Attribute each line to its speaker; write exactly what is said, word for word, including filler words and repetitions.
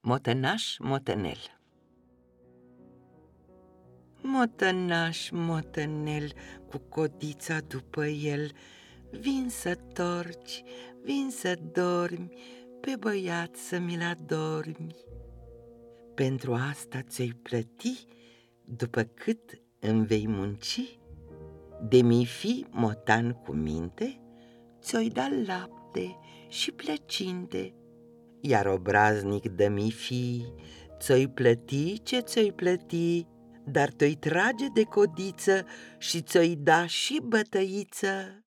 Speaker 1: Motănaș motănel. Motănaș motănel, cu codița după el, vin să torci, vin să dormi, pe băiat să mi-l adormi. Pentru asta ți-o plăti, după cât îmi vei munci. De mi fi motan cu minte, ți-o-i da lapte și plăcinte. Iar obraznic de mi fi, ți-o-i plăti ce ți-o-i plăti, dar te-o trage de codiță și ți-o-i da și bătăiță.